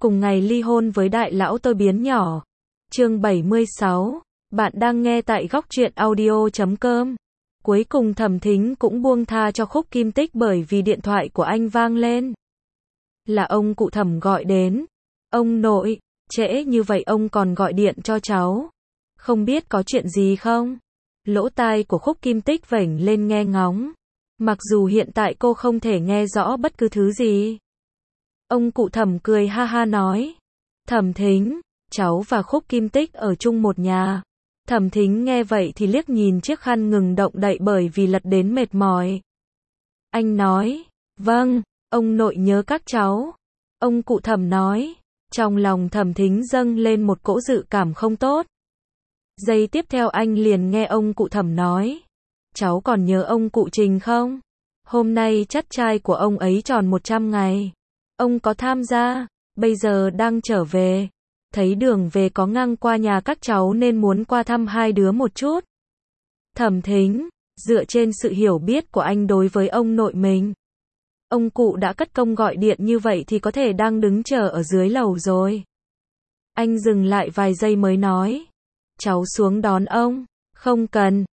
cùng ngày ly hôn với đại lão tôi biến nhỏ. Chương 76. Bạn đang nghe tại góc truyện audio.com. Cuối cùng Thẩm Thính cũng buông tha cho Khúc Kim Tích bởi vì điện thoại của anh vang lên. Là ông cụ Thẩm gọi đến. Ông nội, trễ như vậy ông còn gọi điện cho cháu. Không biết có chuyện gì không? Lỗ tai của Khúc Kim Tích vểnh lên nghe ngóng. Mặc dù hiện tại cô không thể nghe rõ bất cứ thứ gì. Ông cụ Thẩm cười ha ha nói. Thẩm Thính, cháu và Khúc Kim Tích ở chung một nhà. Thẩm Thính nghe vậy thì liếc nhìn chiếc khăn ngừng động đậy bởi vì lật đến mệt mỏi. Anh nói, vâng, ông nội nhớ các cháu. Ông cụ Thẩm nói, trong lòng Thẩm Thính dâng lên một cỗ dự cảm không tốt. Giây tiếp theo anh liền nghe ông cụ Thẩm nói, cháu còn nhớ ông cụ Trình không? Hôm nay chắt trai của ông ấy tròn 100 ngày. Ông có tham gia, bây giờ đang trở về. Thấy đường về có ngang qua nhà các cháu nên muốn qua thăm hai đứa một chút. Thẩm Thính, dựa trên sự hiểu biết của anh đối với ông nội mình. Ông cụ đã cất công gọi điện như vậy thì có thể đang đứng chờ ở dưới lầu rồi. Anh dừng lại vài giây mới nói. Cháu xuống đón ông. Không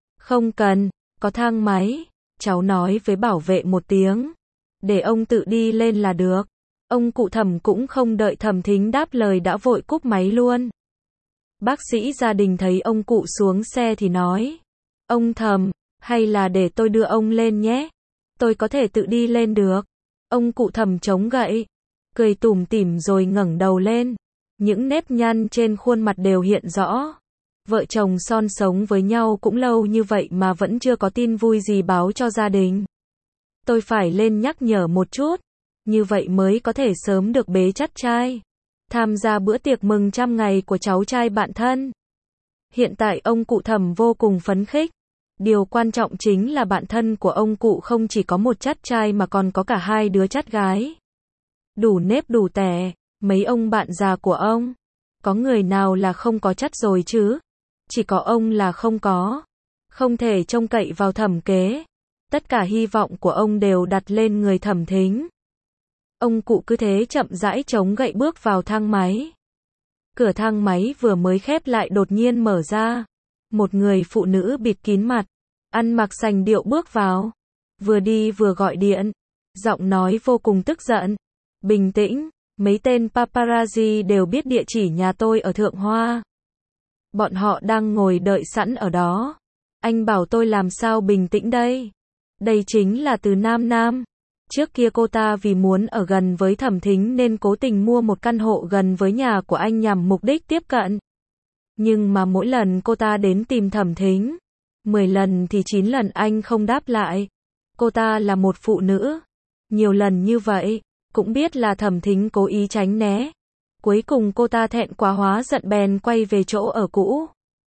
cần, có thang máy. Cháu nói với bảo vệ một tiếng. Để ông tự đi lên là được. Ông cụ Thẩm cũng không đợi Thẩm Thính đáp lời đã vội cúp máy luôn. Bác sĩ gia đình thấy ông cụ xuống xe thì nói. Ông Thẩm, hay là để tôi đưa ông lên nhé. Tôi có thể tự đi lên được. Ông cụ Thẩm chống gậy. Cười tủm tỉm rồi ngẩng đầu lên. Những nếp nhăn trên khuôn mặt đều hiện rõ. Vợ chồng son sống với nhau cũng lâu như vậy mà vẫn chưa có tin vui gì báo cho gia đình. Tôi phải lên nhắc nhở một chút. Như vậy mới có thể sớm được bế chắt trai. Tham gia bữa tiệc mừng 100 ngày của cháu trai bạn thân. Hiện tại ông cụ Thẩm vô cùng phấn khích. Điều quan trọng chính là bạn thân của ông cụ không chỉ có một chắt trai mà còn có cả hai đứa chắt gái. Đủ nếp đủ tẻ, mấy ông bạn già của ông. Có người nào là không có chắt rồi chứ? Chỉ có ông là không có. Không thể trông cậy vào Thẩm kế. Tất cả hy vọng của ông đều đặt lên người Thẩm Thính. Ông cụ cứ thế chậm rãi chống gậy bước vào thang máy. Cửa thang máy vừa mới khép lại đột nhiên mở ra. Một người phụ nữ bịt kín mặt, ăn mặc sành điệu bước vào. Vừa đi vừa gọi điện. Giọng nói vô cùng tức giận. Bình tĩnh, mấy tên paparazzi đều biết địa chỉ nhà tôi ở Thượng Hoa. Bọn họ đang ngồi đợi sẵn ở đó. Anh bảo tôi làm sao bình tĩnh đây? Đây chính là từ Nam Nam. Trước kia cô ta vì muốn ở gần với Thẩm Thính nên cố tình mua một căn hộ gần với nhà của anh nhằm mục đích tiếp cận. Nhưng mà mỗi lần cô ta đến tìm Thẩm Thính, 10 lần thì 9 lần anh không đáp lại. Cô ta là một phụ nữ. Nhiều lần như vậy, cũng biết là Thẩm Thính cố ý tránh né. Cuối cùng cô ta thẹn quá hóa giận bèn quay về chỗ ở cũ.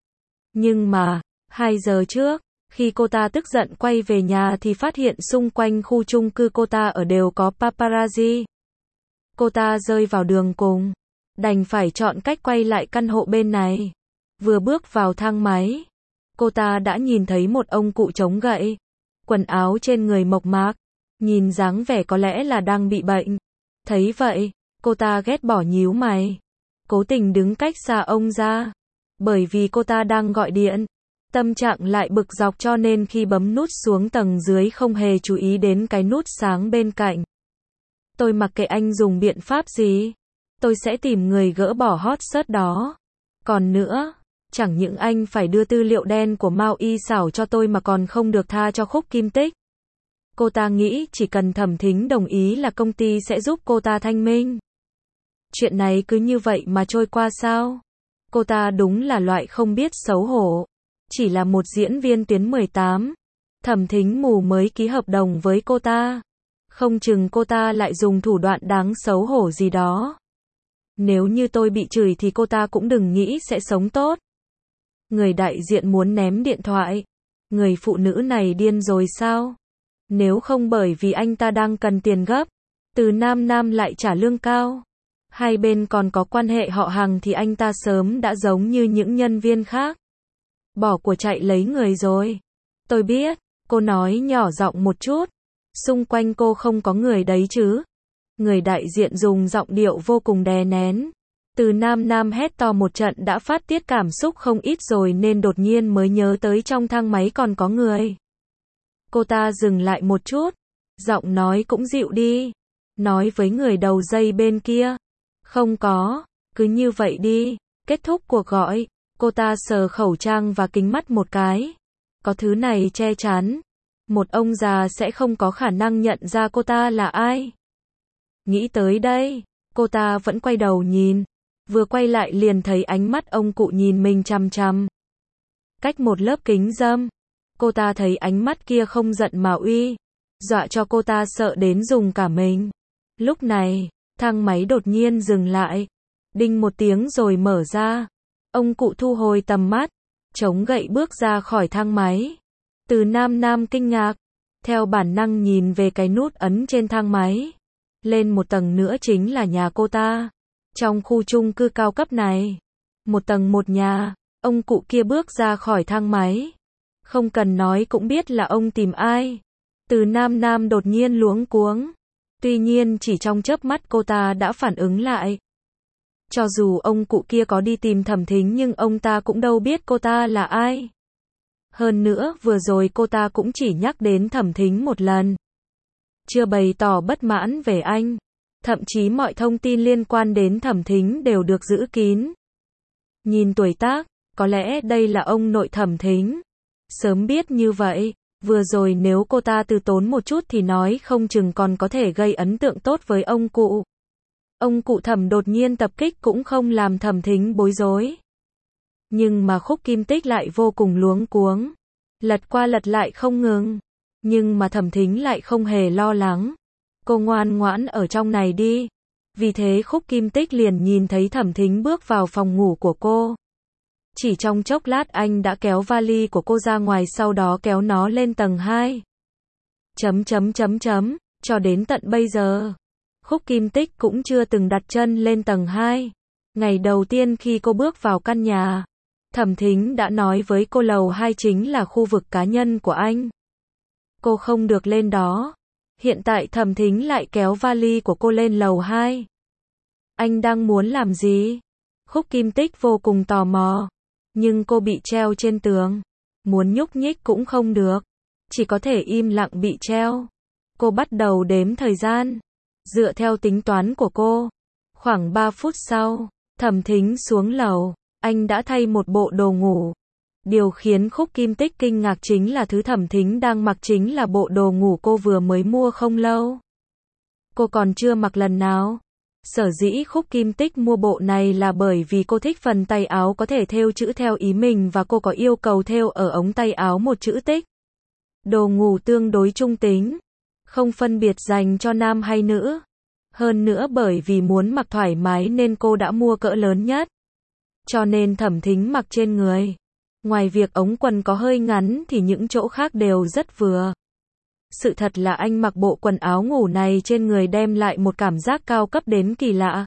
Nhưng mà, 2 giờ trước, khi cô ta tức giận quay về nhà thì phát hiện xung quanh khu chung cư cô ta ở đều có paparazzi. Cô ta rơi vào đường cùng. Đành phải chọn cách quay lại căn hộ bên này. Vừa bước vào thang máy, cô ta đã nhìn thấy một ông cụ chống gậy. Quần áo trên người mộc mạc. Nhìn dáng vẻ có lẽ là đang bị bệnh. Thấy vậy, cô ta ghét bỏ nhíu mày. Cố tình đứng cách xa ông ra. Bởi vì cô ta đang gọi điện. Tâm trạng lại bực dọc cho nên khi bấm nút xuống tầng dưới không hề chú ý đến cái nút sáng bên cạnh. Tôi mặc kệ anh dùng biện pháp gì. Tôi sẽ tìm người gỡ bỏ hot search đó. Còn nữa, chẳng những anh phải đưa tư liệu đen của Mao Y Xảo cho tôi mà còn không được tha cho Khúc Kim Tích. Cô ta nghĩ chỉ cần Thẩm Thính đồng ý là công ty sẽ giúp cô ta thanh minh. Chuyện này cứ như vậy mà trôi qua sao? Cô ta đúng là loại không biết xấu hổ. Chỉ là một diễn viên tuyến 18. Thẩm Thính mù mới ký hợp đồng với cô ta. Không chừng cô ta lại dùng thủ đoạn đáng xấu hổ gì đó. Nếu như tôi bị chửi thì cô ta cũng đừng nghĩ sẽ sống tốt. Người đại diện muốn ném điện thoại. Người phụ nữ này điên rồi sao? Nếu không bởi vì anh ta đang cần tiền gấp. Từ Nam Nam lại trả lương cao. Hai bên còn có quan hệ họ hàng thì anh ta sớm đã giống như những nhân viên khác. Bỏ của chạy lấy người rồi. Tôi biết, cô nói nhỏ giọng một chút. Xung quanh cô không có người đấy chứ. Người đại diện dùng giọng điệu vô cùng đè nén. Từ Nam hét to một trận đã phát tiết cảm xúc không ít rồi nên đột nhiên mới nhớ tới trong thang máy còn có người. Cô ta dừng lại một chút, giọng nói cũng dịu đi, nói với người đầu dây bên kia. Không có, cứ như vậy đi. Kết thúc cuộc gọi, cô ta sờ khẩu trang và kính mắt một cái. Có thứ này che chắn, một ông già sẽ không có khả năng nhận ra cô ta là ai. Nghĩ tới đây, cô ta vẫn quay đầu nhìn. Vừa quay lại liền thấy ánh mắt ông cụ nhìn mình chằm chằm. Cách một lớp kính râm, cô ta thấy ánh mắt kia không giận mà uy, dọa cho cô ta sợ đến rùng cả mình. Lúc này, thang máy đột nhiên dừng lại. Đinh một tiếng rồi mở ra. Ông cụ thu hồi tầm mắt, chống gậy bước ra khỏi thang máy. Từ Nam kinh ngạc, theo bản năng nhìn về cái nút ấn trên thang máy. Lên một tầng nữa chính là nhà cô ta. Trong khu chung cư cao cấp này, một tầng một nhà, ông cụ kia bước ra khỏi thang máy. Không cần nói cũng biết là ông tìm ai. Từ Nam đột nhiên luống cuống. Tuy nhiên chỉ trong chớp mắt cô ta đã phản ứng lại. Cho dù ông cụ kia có đi tìm Thẩm Thính nhưng ông ta cũng đâu biết cô ta là ai. Hơn nữa vừa rồi cô ta cũng chỉ nhắc đến Thẩm Thính một lần. Chưa bày tỏ bất mãn về anh. Thậm chí mọi thông tin liên quan đến Thẩm Thính đều được giữ kín. Nhìn tuổi tác, có lẽ đây là ông nội Thẩm Thính. Sớm biết như vậy, vừa rồi nếu cô ta từ tốn một chút thì nói không chừng còn có thể gây ấn tượng tốt với ông cụ. Ông cụ Thẩm đột nhiên tập kích cũng không làm Thẩm Thính bối rối. Nhưng mà Khúc Kim Tích lại vô cùng luống cuống. Lật qua lật lại không ngừng. Nhưng mà Thẩm Thính lại không hề lo lắng. Cô ngoan ngoãn ở trong này đi. Vì thế Khúc Kim Tích liền nhìn thấy Thẩm Thính bước vào phòng ngủ của cô. Chỉ trong chốc lát anh đã kéo vali của cô ra ngoài sau đó kéo nó lên tầng 2. Cho đến tận bây giờ, Khúc Kim Tích cũng chưa từng đặt chân lên tầng 2. Ngày đầu tiên khi cô bước vào căn nhà, Thẩm Thính đã nói với cô lầu 2 chính là khu vực cá nhân của anh. Cô không được lên đó. Hiện tại Thẩm Thính lại kéo vali của cô lên lầu 2. Anh đang muốn làm gì? Khúc Kim Tích vô cùng tò mò. Nhưng cô bị treo trên tường. Muốn nhúc nhích cũng không được. Chỉ có thể im lặng bị treo. Cô bắt đầu đếm thời gian. Dựa theo tính toán của cô, khoảng 3 phút sau, Thẩm Thính xuống lầu. Anh đã thay một bộ đồ ngủ. Điều khiến Khúc Kim Tích kinh ngạc chính là thứ Thẩm Thính đang mặc chính là bộ đồ ngủ cô vừa mới mua không lâu. Cô còn chưa mặc lần nào. Sở dĩ Khúc Kim Tích mua bộ này là bởi vì cô thích phần tay áo có thể thêu chữ theo ý mình và cô có yêu cầu thêu ở ống tay áo một chữ tích. Đồ ngủ tương đối trung tính, không phân biệt dành cho nam hay nữ. Hơn nữa bởi vì muốn mặc thoải mái nên cô đã mua cỡ lớn nhất. Cho nên Thẩm Thính mặc trên người. Ngoài việc ống quần có hơi ngắn thì những chỗ khác đều rất vừa. Sự thật là anh mặc bộ quần áo ngủ này trên người đem lại một cảm giác cao cấp đến kỳ lạ.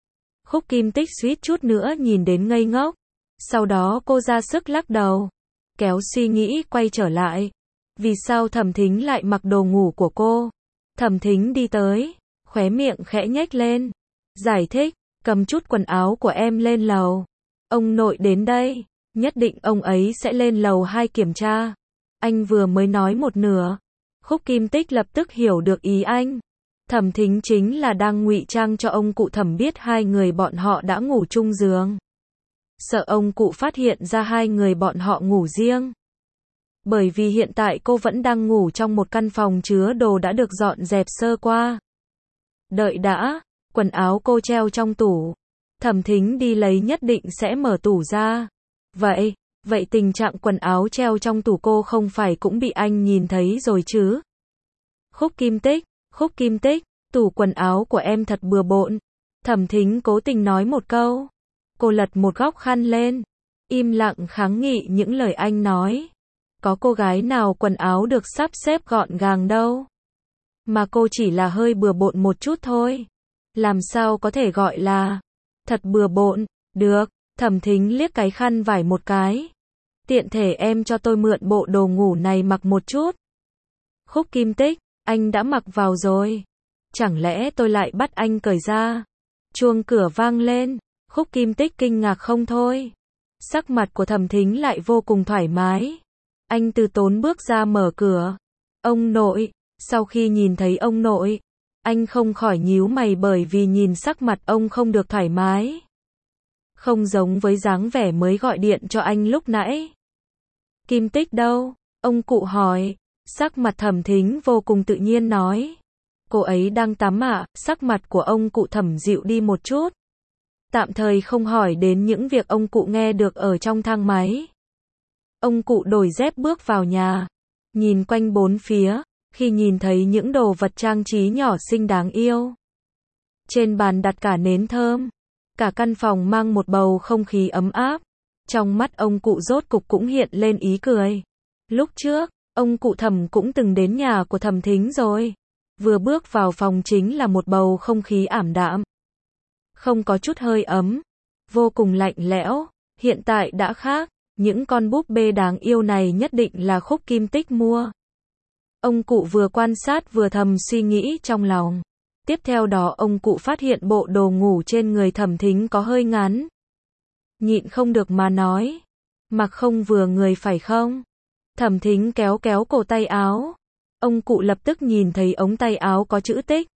Khúc Kim Tích suýt chút nữa nhìn đến ngây ngốc. Sau đó cô ra sức lắc đầu. Kéo suy nghĩ quay trở lại. Vì sao Thẩm Thính lại mặc đồ ngủ của cô? Thẩm Thính đi tới, khóe miệng khẽ nhếch lên. Giải thích, cầm chút quần áo của em lên lầu. Ông nội đến đây, nhất định ông ấy sẽ lên lầu 2 kiểm tra. Anh vừa mới nói một nửa. Khúc Kim Tích lập tức hiểu được ý anh. Thẩm Thính chính là đang ngụy trang cho ông cụ Thẩm biết hai người bọn họ đã ngủ chung giường. Sợ ông cụ phát hiện ra hai người bọn họ ngủ riêng. Bởi vì hiện tại cô vẫn đang ngủ trong một căn phòng chứa đồ đã được dọn dẹp sơ qua. Đợi đã, quần áo cô treo trong tủ. Thẩm Thính đi lấy nhất định sẽ mở tủ ra. Vậy tình trạng quần áo treo trong tủ cô không phải cũng bị anh nhìn thấy rồi chứ? Khúc Kim Tích, tủ quần áo của em thật bừa bộn. Thẩm Thính cố tình nói một câu. Cô lật một góc khăn lên, im lặng kháng nghị những lời anh nói. Có cô gái nào quần áo được sắp xếp gọn gàng đâu. Mà cô chỉ là hơi bừa bộn một chút thôi. Làm sao có thể gọi là thật bừa bộn, được. Thẩm Thính liếc cái khăn vải một cái. Tiện thể em cho tôi mượn bộ đồ ngủ này mặc một chút. Khúc Kim Tích, anh đã mặc vào rồi. chẳng lẽ tôi lại bắt anh cởi ra? Chuông cửa vang lên, Khúc Kim Tích kinh ngạc không thôi. Sắc mặt của Thẩm Thính lại vô cùng thoải mái. Anh từ tốn bước ra mở cửa. Ông nội, sau khi nhìn thấy ông nội, anh không khỏi nhíu mày bởi vì nhìn sắc mặt ông không được thoải mái. Không giống với dáng vẻ mới gọi điện cho anh lúc nãy. Kim Tích đâu? Ông cụ hỏi. Sắc mặt Thẩm Thính vô cùng tự nhiên nói. Cô ấy đang tắm ạ. Sắc mặt của ông cụ Thẩm dịu đi một chút. Tạm thời không hỏi đến những việc ông cụ nghe được ở trong thang máy. Ông cụ đổi dép bước vào nhà. Nhìn quanh bốn phía, khi nhìn thấy những đồ vật trang trí nhỏ xinh đáng yêu. Trên bàn đặt cả nến thơm. Cả căn phòng mang một bầu không khí ấm áp. Trong mắt ông cụ rốt cục cũng hiện lên ý cười. Lúc trước, ông cụ Thẩm cũng từng đến nhà của Thẩm Thính rồi. Vừa bước vào phòng chính là một bầu không khí ảm đạm. Không có chút hơi ấm. Vô cùng lạnh lẽo. Hiện tại đã khác. Những con búp bê đáng yêu này nhất định là Khúc Kim Tích mua. Ông cụ vừa quan sát vừa thầm suy nghĩ trong lòng. Tiếp theo đó ông cụ phát hiện bộ đồ ngủ trên người Thẩm Thính có hơi ngắn. Nhịn không được mà nói. Mặc không vừa người phải không? Thẩm Thính kéo kéo cổ tay áo. Ông cụ lập tức nhìn thấy ống tay áo có chữ Tích.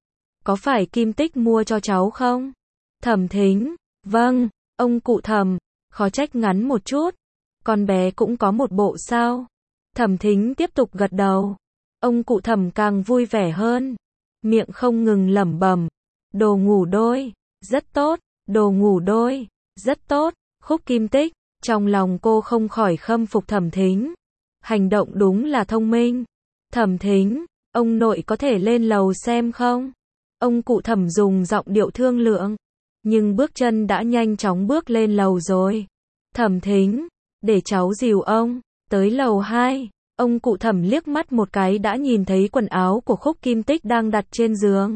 Có phải Kim Tích mua cho cháu không? Thẩm Thính, vâng, ông cụ Thẩm, khó trách ngắn một chút. Con bé cũng có một bộ sao? Thẩm Thính tiếp tục gật đầu. Ông cụ Thẩm càng vui vẻ hơn. Miệng không ngừng lẩm bẩm. Đồ ngủ đôi, rất tốt, đồ ngủ đôi, rất tốt. Khúc Kim Tích, trong lòng cô không khỏi khâm phục Thẩm Thính. Hành động đúng là thông minh. Thẩm Thính, ông nội có thể lên lầu xem không? Ông cụ Thẩm dùng giọng điệu thương lượng. Nhưng bước chân đã nhanh chóng bước lên lầu rồi. Thẩm Thính, để cháu dìu ông. Tới lầu 2, ông cụ Thẩm liếc mắt một cái đã nhìn thấy quần áo của Khúc Kim Tích đang đặt trên giường.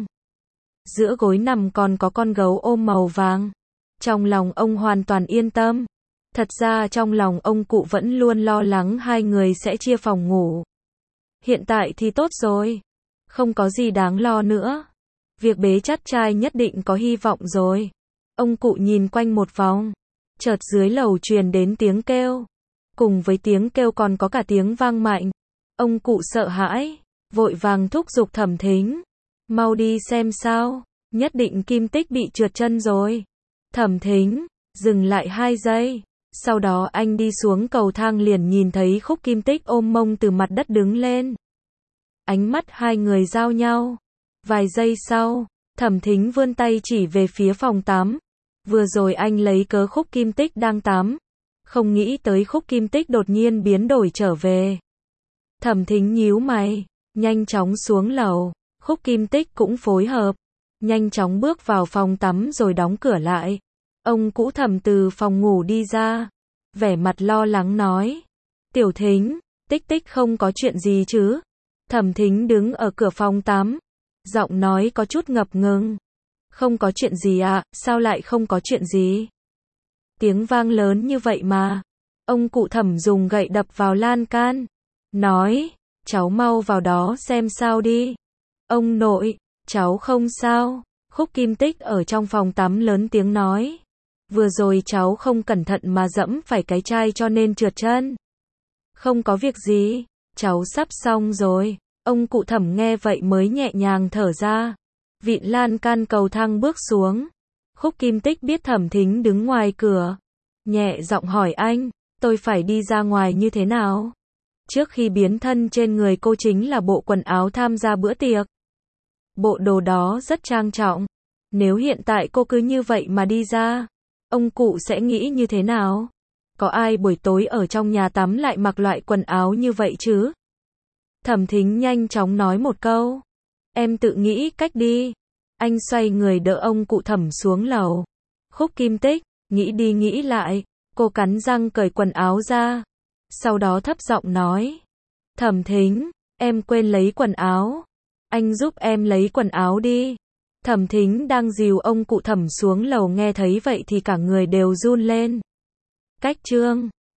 Giữa gối nằm còn có con gấu ôm màu vàng. Trong lòng ông hoàn toàn yên tâm. Thật ra trong lòng ông cụ vẫn luôn lo lắng hai người sẽ chia phòng ngủ. Hiện tại thì tốt rồi. Không có gì đáng lo nữa. Việc bế chắt trai nhất định có hy vọng rồi. Ông cụ nhìn quanh một vòng. Chợt dưới lầu truyền đến tiếng kêu. Cùng với tiếng kêu còn có cả tiếng vang mạnh. Ông cụ sợ hãi. Vội vàng thúc giục Thẩm Thính. Mau đi xem sao. Nhất định Kim Tích bị trượt chân rồi. Thẩm Thính, dừng lại 2 giây. Sau đó anh đi xuống cầu thang liền nhìn thấy Khúc Kim Tích ôm mông từ mặt đất đứng lên. Ánh mắt hai người giao nhau. Vài giây sau, Thẩm Thính vươn tay chỉ về phía phòng tắm. Vừa rồi anh lấy cớ Khúc Kim Tích đang tắm. Không nghĩ tới Khúc Kim Tích đột nhiên biến đổi trở về. Thẩm Thính nhíu mày, nhanh chóng xuống lầu. Khúc Kim Tích cũng phối hợp. Nhanh chóng bước vào phòng tắm rồi đóng cửa lại. Ông cụ Thẩm từ phòng ngủ đi ra. Vẻ mặt lo lắng nói. Tiểu Thính, Tích Tích không có chuyện gì chứ? Thẩm Thính đứng ở cửa phòng tắm. Giọng nói có chút ngập ngừng. Không có chuyện gì ạ, sao lại không có chuyện gì? Tiếng vang lớn như vậy mà. Ông cụ Thẩm dùng gậy đập vào lan can. Nói, cháu mau vào đó xem sao đi. Ông nội, cháu không sao. Khúc Kim Tích ở trong phòng tắm lớn tiếng nói. Vừa rồi cháu không cẩn thận mà dẫm phải cái chai cho nên trượt chân. Không có việc gì, cháu sắp xong rồi. Ông cụ Thẩm nghe vậy mới nhẹ nhàng thở ra. Vịn lan can cầu thang bước xuống. Khúc Kim Tích biết Thẩm Thính đứng ngoài cửa. Nhẹ giọng hỏi anh, tôi phải đi ra ngoài như thế nào? Trước khi biến thân trên người cô chính là bộ quần áo tham gia bữa tiệc. Bộ đồ đó rất trang trọng. Nếu hiện tại cô cứ như vậy mà đi ra, ông cụ sẽ nghĩ như thế nào? Có ai buổi tối ở trong nhà tắm lại mặc loại quần áo như vậy chứ? Thẩm Thính nhanh chóng nói một câu. Em tự nghĩ cách đi. Anh xoay người đỡ ông cụ Thẩm xuống lầu. Khúc Kim Tích, nghĩ đi nghĩ lại, cô cắn răng cởi quần áo ra. Sau đó thấp giọng nói. Thẩm Thính, em quên lấy quần áo. Anh giúp em lấy quần áo đi. Thẩm Thính đang dìu ông cụ Thẩm xuống lầu nghe thấy vậy thì cả người đều run lên. Cách chương